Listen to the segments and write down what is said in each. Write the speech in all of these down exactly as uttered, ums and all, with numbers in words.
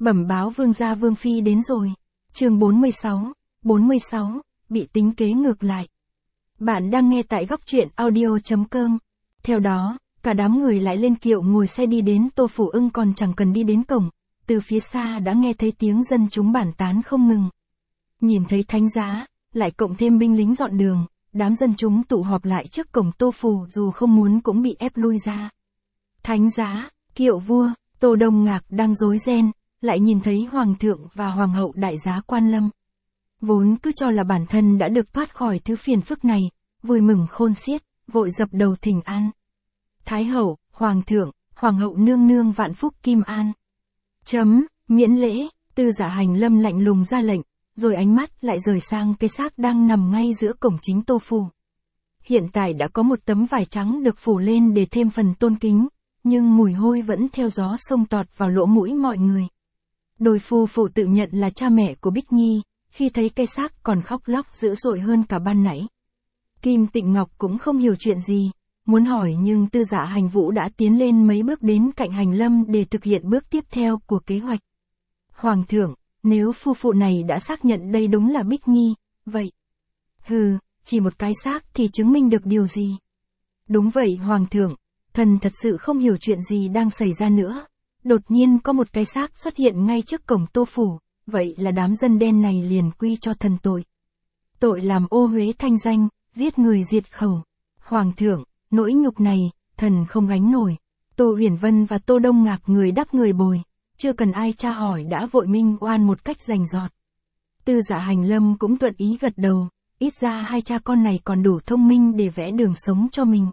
Bẩm báo vương gia vương phi đến rồi. Chương bốn mươi sáu, bốn mươi sáu, bị tính kế ngược lại. Bạn đang nghe tại góc truyện audio chấm com. Theo đó, cả đám người lại lên kiệu ngồi xe đi đến Tô Phủ Ưng, còn chẳng cần đi đến cổng, từ phía xa đã nghe thấy tiếng dân chúng bản tán không ngừng. Nhìn thấy thánh giá, lại cộng thêm binh lính dọn đường, đám dân chúng tụ họp lại trước cổng Tô Phủ dù không muốn cũng bị ép lui ra. Thánh giá, kiệu vua, Tô Đông Ngạc đang rối ren, lại nhìn thấy hoàng thượng và hoàng hậu đại giá quan lâm. Vốn cứ cho là bản thân đã được thoát khỏi thứ phiền phức này, vui mừng khôn xiết, vội dập đầu thỉnh an. Thái hậu, hoàng thượng, hoàng hậu nương nương vạn phúc kim an. Chấm, miễn lễ, Tư Giả Hành Lâm lạnh lùng ra lệnh, rồi ánh mắt lại rời sang cái xác đang nằm ngay giữa cổng chính Tô Phủ. Hiện tại đã có một tấm vải trắng được phủ lên để thêm phần tôn kính, nhưng mùi hôi vẫn theo gió xông tọt vào lỗ mũi mọi người. Đôi phu phụ tự nhận là cha mẹ của Bích Nhi, khi thấy cái xác còn khóc lóc dữ dội hơn cả ban nãy. Kim Tịnh Ngọc cũng không hiểu chuyện gì, muốn hỏi nhưng Tư Giả Hành Vũ đã tiến lên mấy bước đến cạnh Hành Lâm để thực hiện bước tiếp theo của kế hoạch. Hoàng thượng, nếu phu phụ này đã xác nhận đây đúng là Bích Nhi, vậy... Hừ, chỉ một cái xác thì chứng minh được điều gì? Đúng vậy Hoàng thượng, thần thật sự không hiểu chuyện gì đang xảy ra nữa. Đột nhiên có một cái xác xuất hiện ngay trước cổng Tô Phủ, vậy là đám dân đen này liền quy cho thần tội. Tội làm ô uế thanh danh, giết người diệt khẩu. Hoàng thượng, nỗi nhục này, thần không gánh nổi. Tô Huyền Vân và Tô Đông Ngạc người đáp người bồi, chưa cần ai tra hỏi đã vội minh oan một cách rành rọt. Tư Giả Hành Lâm cũng thuận ý gật đầu, ít ra hai cha con này còn đủ thông minh để vẽ đường sống cho mình.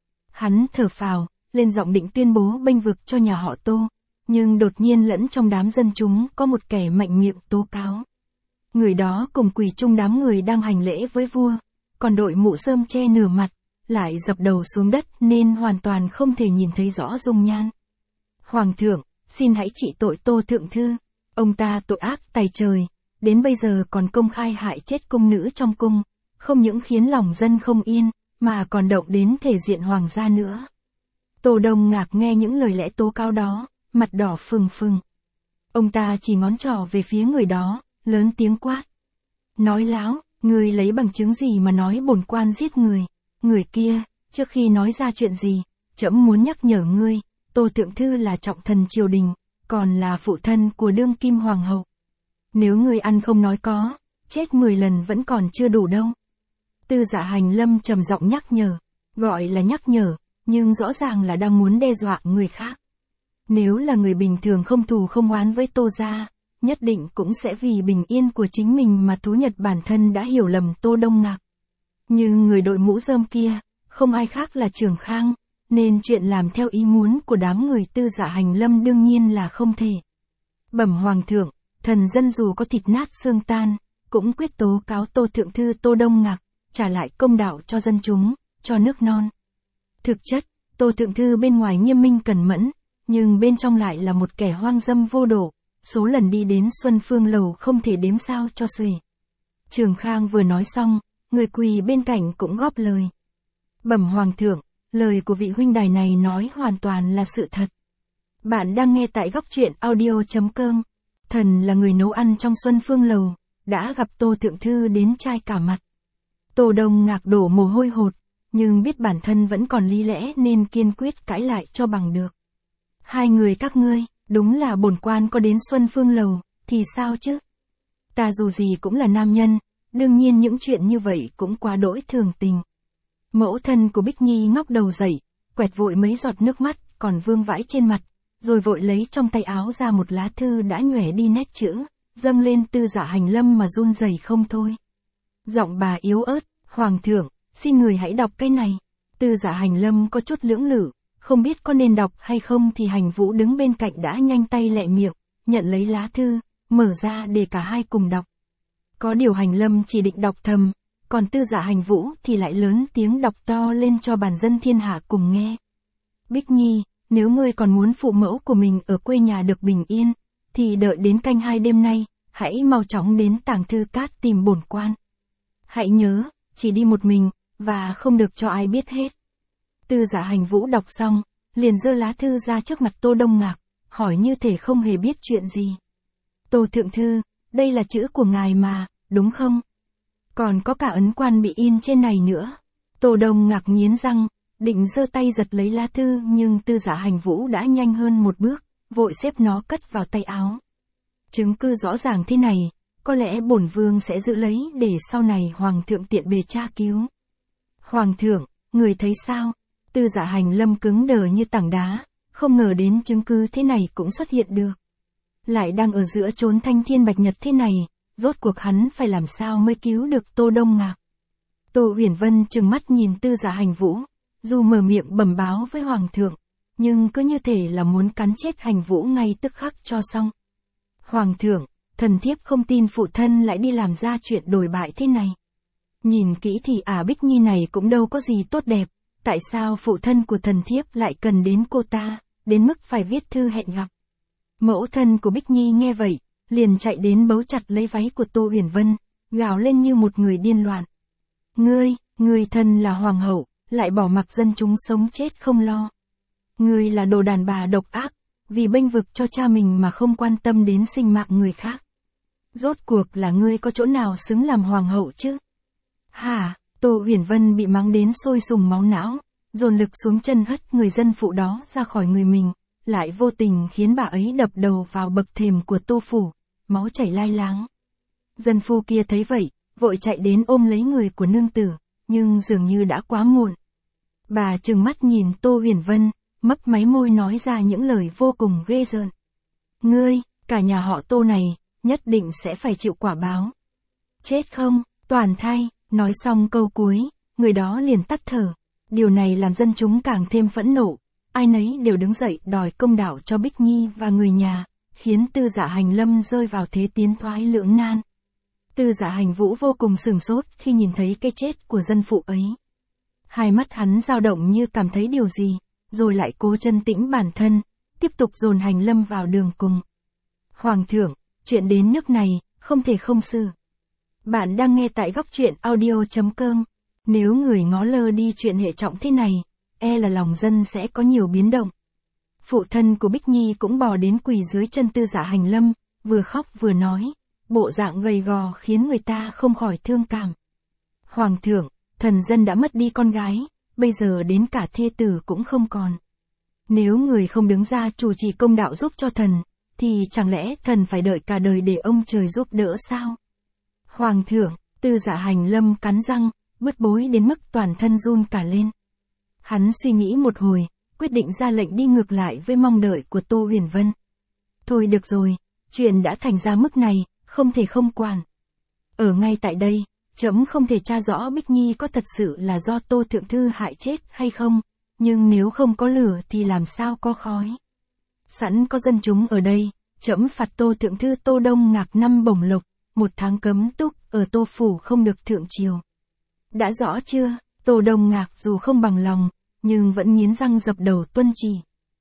Hắn thở phào, lên giọng định tuyên bố bênh vực cho nhà họ Tô, nhưng đột nhiên lẫn trong đám dân chúng có một kẻ mạnh miệng tố cáo. Người đó cùng quỳ chung đám người đang hành lễ với vua, còn đội mũ rơm che nửa mặt, lại dập đầu xuống đất nên hoàn toàn không thể nhìn thấy rõ dung nhan. Hoàng thượng, xin hãy trị tội Tô thượng thư, ông ta tội ác tày trời, đến bây giờ còn công khai hại chết cung nữ trong cung, không những khiến lòng dân không yên, mà còn động đến thể diện hoàng gia nữa. Tô Đông Ngạc nghe những lời lẽ tố cáo đó, mặt đỏ phừng phừng. Ông ta chỉ ngón trỏ về phía người đó, lớn tiếng quát. Nói láo, ngươi lấy bằng chứng gì mà nói bổn quan giết người? Người kia, trước khi nói ra chuyện gì, trẫm muốn nhắc nhở ngươi, Tô thượng thư là trọng thần triều đình, còn là phụ thân của đương kim hoàng hậu. Nếu ngươi ăn không nói có, chết mười lần vẫn còn chưa đủ đâu. Tư Giả Hành Lâm trầm giọng nhắc nhở, gọi là nhắc nhở, nhưng rõ ràng là đang muốn đe dọa người khác. Nếu là người bình thường không thù không oán với Tô gia, nhất định cũng sẽ vì bình yên của chính mình mà thú nhận bản thân đã hiểu lầm Tô Đông Ngạc. Nhưng người đội mũ rơm kia, không ai khác là Trường Khang, nên chuyện làm theo ý muốn của đám người Tư Giả Hành Lâm đương nhiên là không thể. Bẩm Hoàng thượng, thần dân dù có thịt nát xương tan, cũng quyết tố cáo Tô thượng thư Tô Đông Ngạc, trả lại công đạo cho dân chúng, cho nước non. Thực chất, Tô thượng thư bên ngoài nghiêm minh cẩn mẫn, nhưng bên trong lại là một kẻ hoang dâm vô độ, số lần đi đến Xuân Phương Lầu không thể đếm sao cho xuể. Trường Khang vừa nói xong, người quỳ bên cạnh cũng góp lời. Bẩm Hoàng thượng, lời của vị huynh đài này nói hoàn toàn là sự thật. Bạn đang nghe tại góc truyện audio chấm com. Thần là người nấu ăn trong Xuân Phương Lầu, đã gặp Tô thượng thư đến chai cả mặt. Tô Đông Ngạc đổ mồ hôi hột, nhưng biết bản thân vẫn còn lý lẽ nên kiên quyết cãi lại cho bằng được. Hai người các ngươi, đúng là bổn quan có đến Xuân Phương Lầu, thì sao chứ? Ta dù gì cũng là nam nhân, đương nhiên những chuyện như vậy cũng quá đỗi thường tình. Mẫu thân của Bích Nhi ngóc đầu dậy, quẹt vội mấy giọt nước mắt còn vương vãi trên mặt, rồi vội lấy trong tay áo ra một lá thư đã nhoẻ đi nét chữ, dâng lên Tư Giả Hành Lâm mà run rẩy không thôi. Giọng bà yếu ớt, Hoàng thượng, xin người hãy đọc cái này. Tư Giả Hành Lâm có chút lưỡng lự, không biết có nên đọc hay không thì Hành Vũ đứng bên cạnh đã nhanh tay lẹ miệng, nhận lấy lá thư, mở ra để cả hai cùng đọc. Có điều Hành Lâm chỉ định đọc thầm, còn Tư Giả Hành Vũ thì lại lớn tiếng đọc to lên cho bản dân thiên hạ cùng nghe. Bích Nhi, nếu ngươi còn muốn phụ mẫu của mình ở quê nhà được bình yên, thì đợi đến canh hai đêm nay, hãy mau chóng đến Tàng Thư Cát tìm bổn quan. Hãy nhớ, chỉ đi một mình, và không được cho ai biết hết. Tư Giả Hành Vũ đọc xong, liền giơ lá thư ra trước mặt Tô Đông Ngạc, hỏi như thể không hề biết chuyện gì. Tô thượng thư, đây là chữ của ngài mà, đúng không? Còn có cả ấn quan bị in trên này nữa. Tô Đông Ngạc nghiến răng, định giơ tay giật lấy lá thư nhưng Tư Giả Hành Vũ đã nhanh hơn một bước, vội xếp nó cất vào tay áo. Chứng cứ rõ ràng thế này, có lẽ bổn vương sẽ giữ lấy để sau này hoàng thượng tiện bề tra cứu. Hoàng thượng, người thấy sao? Tư Giả Hành Lâm cứng đờ như tảng đá, không ngờ đến chứng cứ thế này cũng xuất hiện được. Lại đang ở giữa chốn thanh thiên bạch nhật thế này, rốt cuộc hắn phải làm sao mới cứu được Tô Đông Ngạc. Tô Uyển Vân trừng mắt nhìn Tư Giả Hành Vũ, dù mở miệng bẩm báo với hoàng thượng, nhưng cứ như thể là muốn cắn chết Hành Vũ ngay tức khắc cho xong. Hoàng thượng, thần thiếp không tin phụ thân lại đi làm ra chuyện đồi bại thế này. Nhìn kỹ thì ả Bích Nhi này cũng đâu có gì tốt đẹp, tại sao phụ thân của thần thiếp lại cần đến cô ta, đến mức phải viết thư hẹn gặp. Mẫu thân của Bích Nhi nghe vậy, liền chạy đến bấu chặt lấy váy của Tô Uyển Vân, gào lên như một người điên loạn. Ngươi, ngươi thân là hoàng hậu, lại bỏ mặc dân chúng sống chết không lo. Ngươi là đồ đàn bà độc ác, vì bênh vực cho cha mình mà không quan tâm đến sinh mạng người khác. Rốt cuộc là ngươi có chỗ nào xứng làm hoàng hậu chứ? Hả? Tô Uyển Vân bị mắng đến sôi sùng máu não, dồn lực xuống chân hất người dân phụ đó ra khỏi người mình, lại vô tình khiến bà ấy đập đầu vào bậc thềm của Tô phủ, máu chảy lai láng. Dân phu kia thấy vậy, vội chạy đến ôm lấy người của nương tử, nhưng dường như đã quá muộn. Bà trừng mắt nhìn Tô Uyển Vân, mấp máy môi nói ra những lời vô cùng ghê rợn. Ngươi, cả nhà họ Tô này, nhất định sẽ phải chịu quả báo. Chết không, toàn thay, nói xong câu cuối, người đó liền tắt thở. Điều này làm dân chúng càng thêm phẫn nộ, ai nấy đều đứng dậy đòi công đạo cho Bích Nhi và người nhà, khiến Tư Giả Hành Lâm rơi vào thế tiến thoái lưỡng nan. Tư Giả Hành Vũ vô cùng sửng sốt khi nhìn thấy cái chết của dân phụ ấy. Hai mắt hắn dao động như cảm thấy điều gì, rồi lại cố chân tĩnh bản thân, tiếp tục dồn Hành Lâm vào đường cùng. Hoàng thượng, chuyện đến nước này, không thể không xử. Bạn đang nghe tại góc truyện audio chấm com. Nếu người ngó lơ đi chuyện hệ trọng thế này, e là lòng dân sẽ có nhiều biến động. Phụ thân của Bích Nhi cũng bò đến quỳ dưới chân Tư Giả Hành Lâm, vừa khóc vừa nói, bộ dạng gầy gò khiến người ta không khỏi thương cảm. Hoàng thượng, thần dân đã mất đi con gái, bây giờ đến cả thê tử cũng không còn. Nếu người không đứng ra chủ trì công đạo giúp cho thần, thì chẳng lẽ thần phải đợi cả đời để ông trời giúp đỡ sao? Hoàng thượng, Tư Giả Hành Lâm cắn răng, bứt bối đến mức toàn thân run cả lên. Hắn suy nghĩ một hồi, quyết định ra lệnh đi ngược lại với mong đợi của Tô Uyển Vân. Thôi được rồi, chuyện đã thành ra mức này, không thể không quản. Ở ngay tại đây, trẫm không thể tra rõ Bích Nhi có thật sự là do Tô thượng thư hại chết hay không, nhưng nếu không có lửa thì làm sao có khói. Sẵn có dân chúng ở đây, trẫm phạt Tô thượng thư Tô Đông Ngạc năm bổng lộc, một tháng cấm túc ở Tô phủ không được thượng triều. Đã rõ chưa? Tô Đông Ngạc dù không bằng lòng, nhưng vẫn nghiến răng dập đầu tuân chỉ.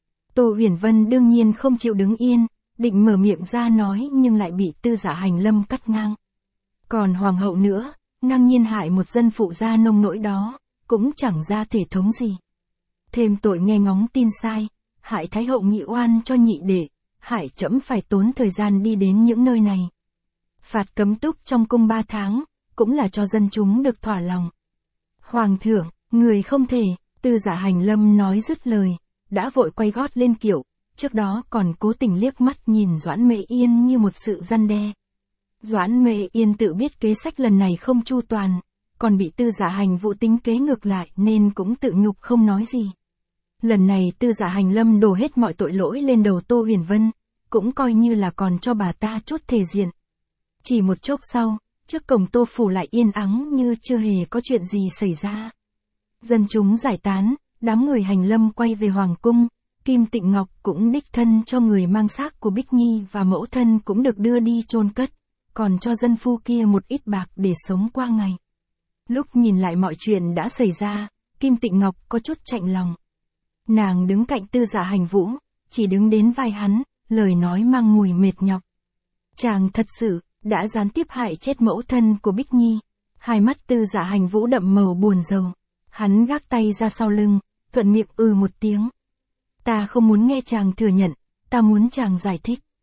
Tô Uyển Vân đương nhiên không chịu đứng yên, định mở miệng ra nói nhưng lại bị Tư Giả Hành Lâm cắt ngang. Còn hoàng hậu nữa, ngang nhiên hại một dân phụ gia nông nỗi đó, cũng chẳng ra thể thống gì. Thêm tội nghe ngóng tin sai, hại thái hậu nhị oan cho nhị đệ, hại trẫm phải tốn thời gian đi đến những nơi này. Phạt cấm túc trong cung ba tháng, cũng là cho dân chúng được thỏa lòng. Hoàng thượng, người không thể, Tư Giả Hành Lâm nói dứt lời, đã vội quay gót lên kiệu, trước đó còn cố tình liếc mắt nhìn Doãn Mệ Yên như một sự răn đe. Doãn Mệ Yên tự biết kế sách lần này không chu toàn, còn bị Tư Giả Hành Vũ tính kế ngược lại nên cũng tự nhục không nói gì. Lần này Tư Giả Hành Lâm đổ hết mọi tội lỗi lên đầu Tô Uyển Vân, cũng coi như là còn cho bà ta chút thể diện. Chỉ một chốc sau, trước cổng Tô phủ lại yên ắng như chưa hề có chuyện gì xảy ra. Dân chúng giải tán, đám người Hành Lâm quay về hoàng cung, Kim Tịnh Ngọc cũng đích thân cho người mang xác của Bích Nhi và mẫu thân cũng được đưa đi chôn cất, còn cho dân phu kia một ít bạc để sống qua ngày. Lúc nhìn lại mọi chuyện đã xảy ra, Kim Tịnh Ngọc có chút chạnh lòng. Nàng đứng cạnh Tư Giả Hành Vũ, chỉ đứng đến vai hắn, lời nói mang mùi mệt nhọc. Chàng thật sự đã gián tiếp hại chết mẫu thân của Bích Nhi. Hai mắt Tư Giả Hành Vũ đậm màu buồn rầu. Hắn gác tay ra sau lưng, thuận miệng ừ một tiếng. Ta không muốn nghe chàng thừa nhận, ta muốn chàng giải thích.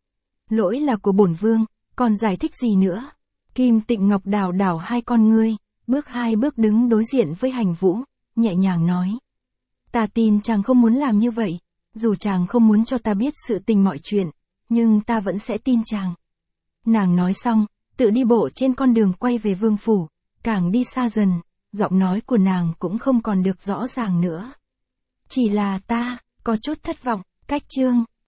Lỗi là của bổn vương, còn giải thích gì nữa? Kim Tịnh Ngọc đảo đảo hai con ngươi, bước hai bước đứng đối diện với Hành Vũ, nhẹ nhàng nói. Ta tin chàng không muốn làm như vậy, dù chàng không muốn cho ta biết sự tình mọi chuyện, nhưng ta vẫn sẽ tin chàng. Nàng nói xong, tự đi bộ trên con đường quay về vương phủ, càng đi xa dần, giọng nói của nàng cũng không còn được rõ ràng nữa. Chỉ là ta, có chút thất vọng, cách chương.